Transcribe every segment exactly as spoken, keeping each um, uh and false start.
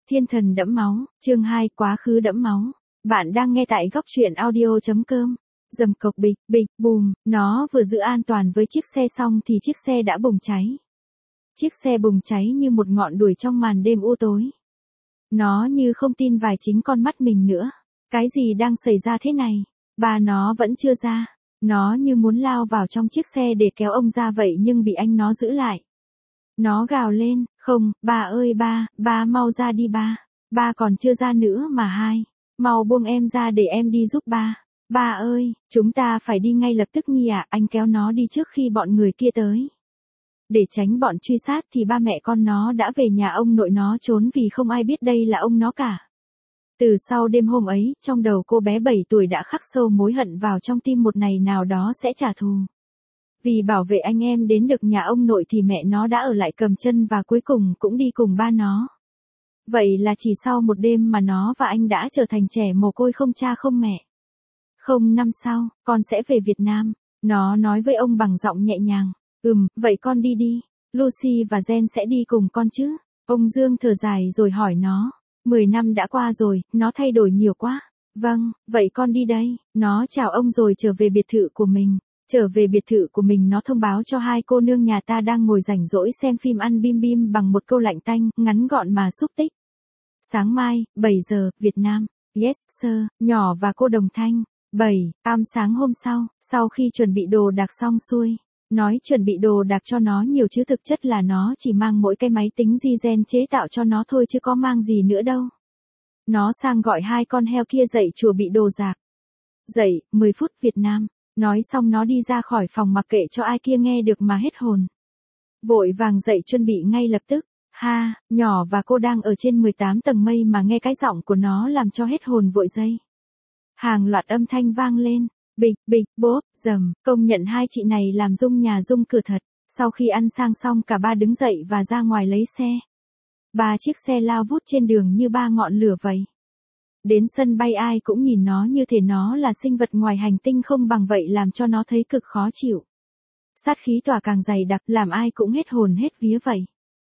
Thiên thần đẫm máu, chương hai, quá khứ đẫm máu. Bạn đang nghe tại góc truyện audio chấm com. Dầm cộc bịch, bịch, bùm, nó vừa giữ an toàn với chiếc xe xong thì chiếc xe đã bùng cháy. Chiếc xe bùng cháy như một ngọn đuổi trong màn đêm u tối. Nó như không tin vài chính con mắt mình nữa. Cái gì đang xảy ra thế này? Ba nó vẫn chưa ra. Nó như muốn lao vào trong chiếc xe để kéo ông ra vậy nhưng bị anh nó giữ lại. Nó gào lên, không, ba ơi ba, ba mau ra đi ba. Ba còn chưa ra nữa mà hai. Mau buông em ra để em đi giúp ba. Ba ơi, chúng ta phải đi ngay lập tức Nhi ạ, anh kéo nó đi trước khi bọn người kia tới. Để tránh bọn truy sát thì ba mẹ con nó đã về nhà ông nội nó trốn vì không ai biết đây là ông nó cả. Từ sau đêm hôm ấy, trong đầu cô bé bảy tuổi đã khắc sâu mối hận vào trong tim một ngày nào đó sẽ trả thù. Vì bảo vệ anh em đến được nhà ông nội thì mẹ nó đã ở lại cầm chân và cuối cùng cũng đi cùng ba nó. Vậy là chỉ sau một đêm mà nó và anh đã trở thành trẻ mồ côi không cha không mẹ. Không năm sau, con sẽ về Việt Nam. Nó nói với ông bằng giọng nhẹ nhàng. Ừm, vậy con đi đi. Lucy và Jen sẽ đi cùng con chứ. Ông Dương thở dài rồi hỏi nó. Mười năm đã qua rồi, nó thay đổi nhiều quá. Vâng, vậy con đi đây. Nó chào ông rồi trở về biệt thự của mình. Trở về biệt thự của mình nó thông báo cho hai cô nương nhà ta đang ngồi rảnh rỗi xem phim ăn bim bim bằng một câu lạnh tanh, ngắn gọn mà xúc tích. Sáng mai, bảy giờ, Việt Nam. Yes, sir, nhỏ và cô đồng thanh. bảy, am sáng hôm sau, sau khi chuẩn bị đồ đạc xong xuôi. Nói chuẩn bị đồ đạc cho nó nhiều chứ thực chất là nó chỉ mang mỗi cái máy tính di gen chế tạo cho nó thôi chứ có mang gì nữa đâu. Nó sang gọi hai con heo kia dậy chùa bị đồ rạc. Dậy, mười phút Việt Nam. Nói xong nó đi ra khỏi phòng mặc kệ cho ai kia nghe được mà hết hồn. Vội vàng dậy chuẩn bị ngay lập tức. Ha, nhỏ và cô đang ở trên mười tám tầng mây mà nghe cái giọng của nó làm cho hết hồn vội dây. Hàng loạt âm thanh vang lên. Bịch, bịch, bốp, dầm, công nhận hai chị này làm rung nhà rung cửa thật. Sau khi ăn sang xong cả ba đứng dậy và ra ngoài lấy xe. Ba chiếc xe lao vút trên đường như ba ngọn lửa vậy. Đến sân bay ai cũng nhìn nó như thể nó là sinh vật ngoài hành tinh không bằng vậy làm cho nó thấy cực khó chịu. Sát khí tỏa càng dày đặc làm ai cũng hết hồn hết vía vậy.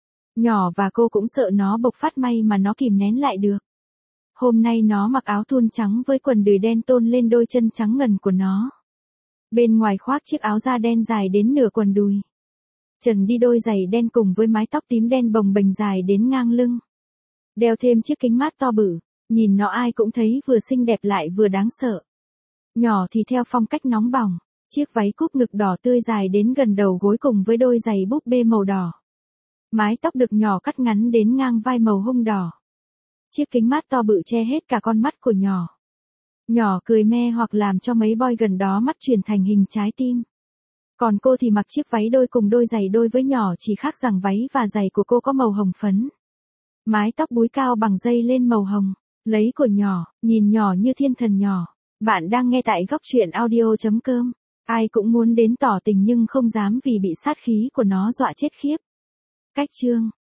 Nhỏ và cô cũng sợ nó bộc phát may mà nó kìm nén lại được. Hôm nay nó mặc áo thun trắng với quần đùi đen tôn lên đôi chân trắng ngần của nó. Bên ngoài khoác chiếc áo da đen dài đến nửa quần đùi. Trần đi đôi giày đen cùng với mái tóc tím đen bồng bềnh dài đến ngang lưng. Đeo thêm chiếc kính mát to bự. Nhìn nó ai cũng thấy vừa xinh đẹp lại vừa đáng sợ. Nhỏ thì theo phong cách nóng bỏng, chiếc váy cúp ngực đỏ tươi dài đến gần đầu gối cùng với đôi giày búp bê màu đỏ. Mái tóc được nhỏ cắt ngắn đến ngang vai màu hung đỏ. Chiếc kính mát to bự che hết cả con mắt của nhỏ. Nhỏ cười me hoặc làm cho mấy boy gần đó mắt chuyển thành hình trái tim. Còn cô thì mặc chiếc váy đôi cùng đôi giày đôi với nhỏ chỉ khác rằng váy và giày của cô có màu hồng phấn. Mái tóc búi cao bằng dây lên màu hồng. Lấy của nhỏ, nhìn nhỏ như thiên thần nhỏ. Bạn đang nghe tại góc truyện audio chấm com. Ai cũng muốn đến tỏ tình nhưng không dám vì bị sát khí của nó dọa chết khiếp. Cách chương